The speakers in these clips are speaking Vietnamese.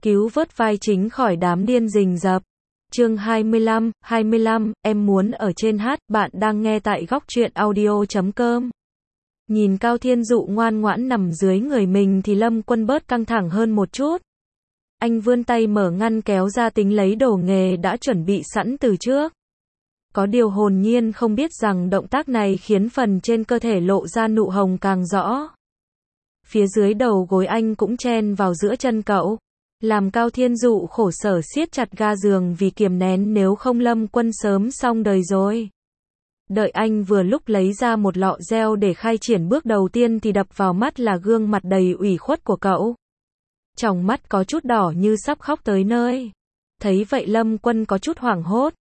cứu vớt vai chính khỏi đám điên rình rập. Chương 25, em muốn ở trên hát, bạn đang nghe tại góc truyện audio.com. Nhìn Cao Thiên Dụ ngoan ngoãn nằm dưới người mình thì Lâm Quân bớt căng thẳng hơn một chút. Anh vươn tay mở ngăn kéo ra tính lấy đồ nghề đã chuẩn bị sẵn từ trước. Có điều hồn nhiên không biết rằng động tác này khiến phần trên cơ thể lộ ra nụ hồng càng rõ. Phía dưới đầu gối anh cũng chen vào giữa chân cậu, làm Cao Thiên Dụ khổ sở siết chặt ga giường vì kiềm nén, nếu không Lâm Quân sớm xong đời rồi. Đợi anh vừa lúc lấy ra một lọ gel để khai triển bước đầu tiên thì đập vào mắt là gương mặt đầy ủy khuất của cậu. Tròng mắt có chút đỏ như sắp khóc tới nơi. Thấy vậy Lâm Quân có chút hoảng hốt.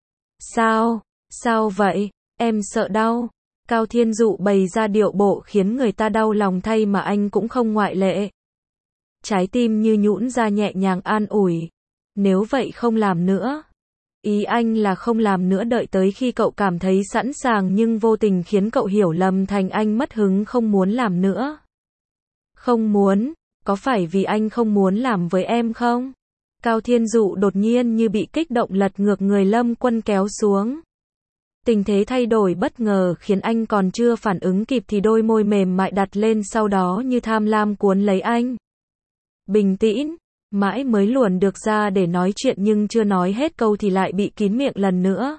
Sao vậy? Em sợ đau. Cao Thiên Dụ bày ra điệu bộ khiến người ta đau lòng thay mà anh cũng không ngoại lệ. Trái tim như nhũn ra nhẹ nhàng an ủi. Nếu vậy không làm nữa. Ý anh là không làm nữa, đợi tới khi cậu cảm thấy sẵn sàng, nhưng vô tình khiến cậu hiểu lầm thành anh mất hứng không muốn làm nữa. Không muốn, có phải vì anh không muốn làm với em không? Cao Thiên Dụ đột nhiên như bị kích động lật ngược người Lâm Quân kéo xuống. Tình thế thay đổi bất ngờ khiến anh còn chưa phản ứng kịp thì đôi môi mềm mại đặt lên, sau đó như tham lam cuốn lấy anh. Bình tĩnh, mãi mới luồn được ra để nói chuyện, nhưng chưa nói hết câu thì lại bị kín miệng lần nữa.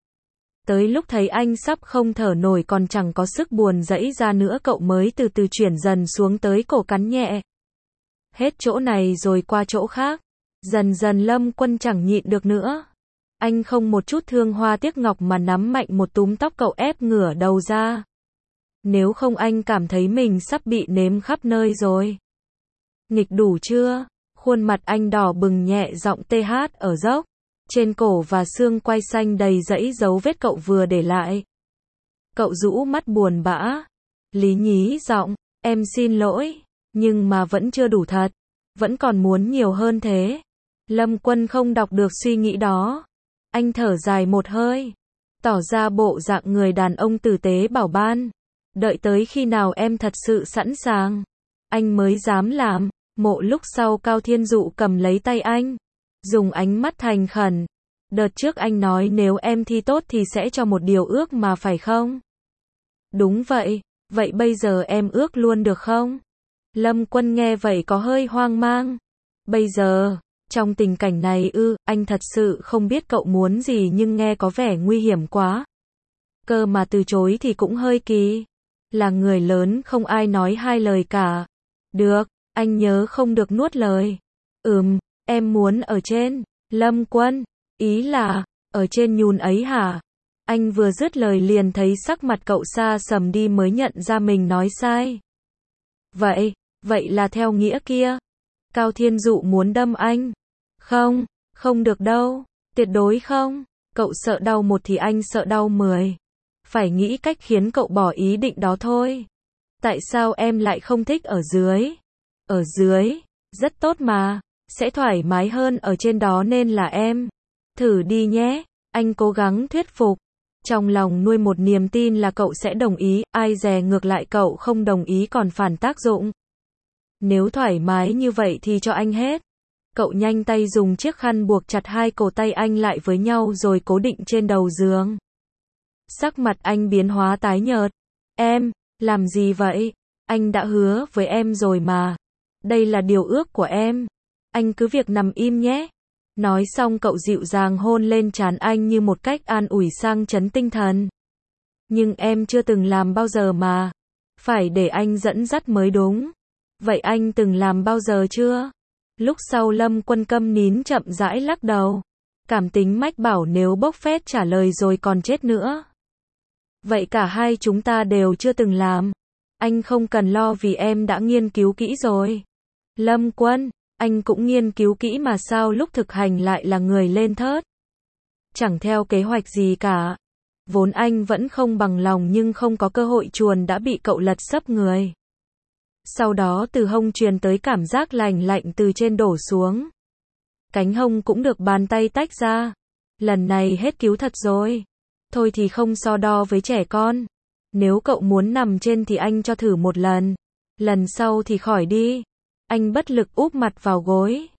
Tới lúc thấy anh sắp không thở nổi còn chẳng có sức buồn dãy ra nữa, cậu mới từ từ chuyển dần xuống tới cổ, cắn nhẹ. Hết chỗ này rồi qua chỗ khác. Dần dần Lâm Quân chẳng nhịn được nữa. Anh không một chút thương hoa tiếc ngọc mà nắm mạnh một túm tóc cậu, ép ngửa đầu ra. Nếu không anh cảm thấy mình sắp bị nếm khắp nơi rồi. Nghịch đủ chưa? Khuôn mặt anh đỏ bừng, nhẹ giọng TH ở dốc. Trên cổ và xương quai xanh đầy dãy dấu vết cậu vừa để lại. Cậu rũ mắt buồn bã. Lý nhí giọng, em xin lỗi, nhưng mà vẫn chưa đủ thật. Vẫn còn muốn nhiều hơn thế. Lâm Quân không đọc được suy nghĩ đó. Anh thở dài một hơi, tỏ ra bộ dạng người đàn ông tử tế bảo ban. Đợi tới khi nào em thật sự sẵn sàng, anh mới dám làm. Một lúc sau Cao Thiên Dụ cầm lấy tay anh, dùng ánh mắt thành khẩn. Đợt trước anh nói nếu em thi tốt thì sẽ cho một điều ước mà, phải không? Đúng vậy, vậy bây giờ em ước luôn được không? Lâm Quân nghe vậy có hơi hoang mang. Bây giờ, trong tình cảnh này anh thật sự không biết cậu muốn gì, nhưng nghe có vẻ nguy hiểm quá. Cơ mà từ chối thì cũng hơi kỳ. Là người lớn không ai nói hai lời cả. Được, anh nhớ không được nuốt lời. Em muốn ở trên. Lâm Quân, ý là, ở trên nhún ấy hả? Anh vừa dứt lời liền thấy sắc mặt cậu xa sầm đi, mới nhận ra mình nói sai. Vậy là theo nghĩa kia. Cao Thiên Dụ muốn đâm anh. Không được đâu, tuyệt đối không. Cậu sợ đau một thì anh sợ đau 10. Phải nghĩ cách khiến cậu bỏ ý định đó thôi. Tại sao em lại không thích ở dưới? Ở dưới, rất tốt mà, sẽ thoải mái hơn ở trên đó nên là em. Thử đi nhé, anh cố gắng thuyết phục. Trong lòng nuôi một niềm tin là cậu sẽ đồng ý, ai dè ngược lại cậu không đồng ý còn phản tác dụng. Nếu thoải mái như vậy thì cho anh hết. Cậu nhanh tay dùng chiếc khăn buộc chặt hai cổ tay anh lại với nhau rồi cố định trên đầu giường. Sắc mặt anh biến hóa tái nhợt. Em, làm gì vậy? Anh đã hứa với em rồi mà. Đây là điều ước của em. Anh cứ việc nằm im nhé. Nói xong cậu dịu dàng hôn lên trán anh như một cách an ủi sang chấn tinh thần. Nhưng em chưa từng làm bao giờ mà. Phải để anh dẫn dắt mới đúng. Vậy anh từng làm bao giờ chưa? Lúc sau Lâm Quân câm nín chậm rãi lắc đầu. Cảm tính mách bảo nếu bốc phét trả lời rồi còn chết nữa. Vậy cả hai chúng ta đều chưa từng làm. Anh không cần lo vì em đã nghiên cứu kỹ rồi. Lâm Quân, anh cũng nghiên cứu kỹ mà sao lúc thực hành lại là người lên thớt? Chẳng theo kế hoạch gì cả. Vốn anh vẫn không bằng lòng nhưng không có cơ hội chuồn đã bị cậu lật sấp người. Sau đó từ hông truyền tới cảm giác lành lạnh từ trên đổ xuống. Cánh hông cũng được bàn tay tách ra. Lần này hết cứu thật rồi. Thôi thì không so đo với trẻ con. Nếu cậu muốn nằm trên thì anh cho thử một lần. Lần sau thì khỏi đi. Anh bất lực úp mặt vào gối.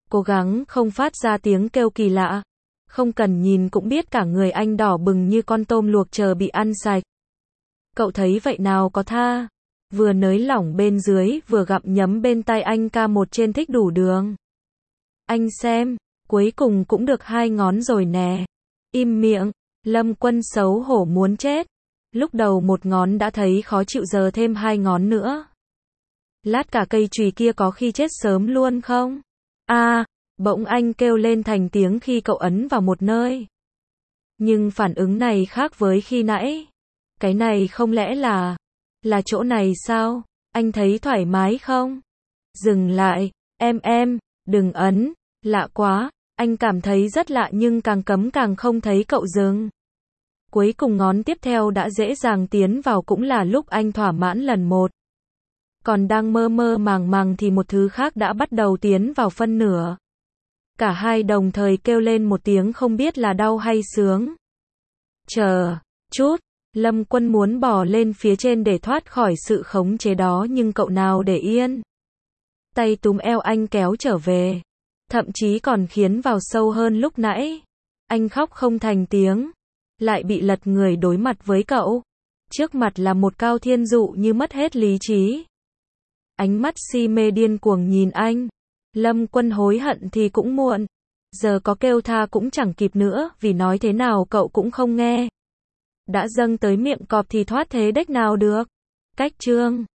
Cố gắng không phát ra tiếng kêu kỳ lạ. Không cần nhìn cũng biết cả người anh đỏ bừng như con tôm luộc chờ bị ăn sạch. Cậu thấy vậy nào có tha. Vừa nới lỏng bên dưới, vừa gặm nhấm bên tai anh ca một trên thích đủ đường. Anh xem, cuối cùng cũng được 2 ngón rồi nè. Im miệng, Lâm Quân xấu hổ muốn chết. Lúc đầu 1 ngón đã thấy khó chịu giờ thêm 2 ngón nữa. Lát cả cây chùy kia có khi chết sớm luôn không? Bỗng anh kêu lên thành tiếng khi cậu ấn vào một nơi. Nhưng phản ứng này khác với khi nãy. Cái này không lẽ là chỗ này sao? Anh thấy thoải mái không? Dừng lại, em, đừng ấn, lạ quá, anh cảm thấy rất lạ nhưng càng cấm càng không thấy cậu dừng. Cuối cùng ngón tiếp theo đã dễ dàng tiến vào cũng là lúc anh thỏa mãn lần 1. Còn đang mơ mơ màng màng thì một thứ khác đã bắt đầu tiến vào phân nửa. Cả hai đồng thời kêu lên một tiếng không biết là đau hay sướng. Chờ chút, Lâm Quân muốn bò lên phía trên để thoát khỏi sự khống chế đó nhưng cậu nào để yên. Tay túm eo anh kéo trở về. Thậm chí còn khiến vào sâu hơn lúc nãy. Anh khóc không thành tiếng. Lại bị lật người đối mặt với cậu. Trước mặt là một Cao Thiên Dụ như mất hết lý trí. Ánh mắt si mê điên cuồng nhìn anh. Lâm Quân hối hận thì cũng muộn. Giờ có kêu tha cũng chẳng kịp nữa vì nói thế nào cậu cũng không nghe. Đã dâng tới miệng cọp thì thoát thế đếch nào được. Cách chương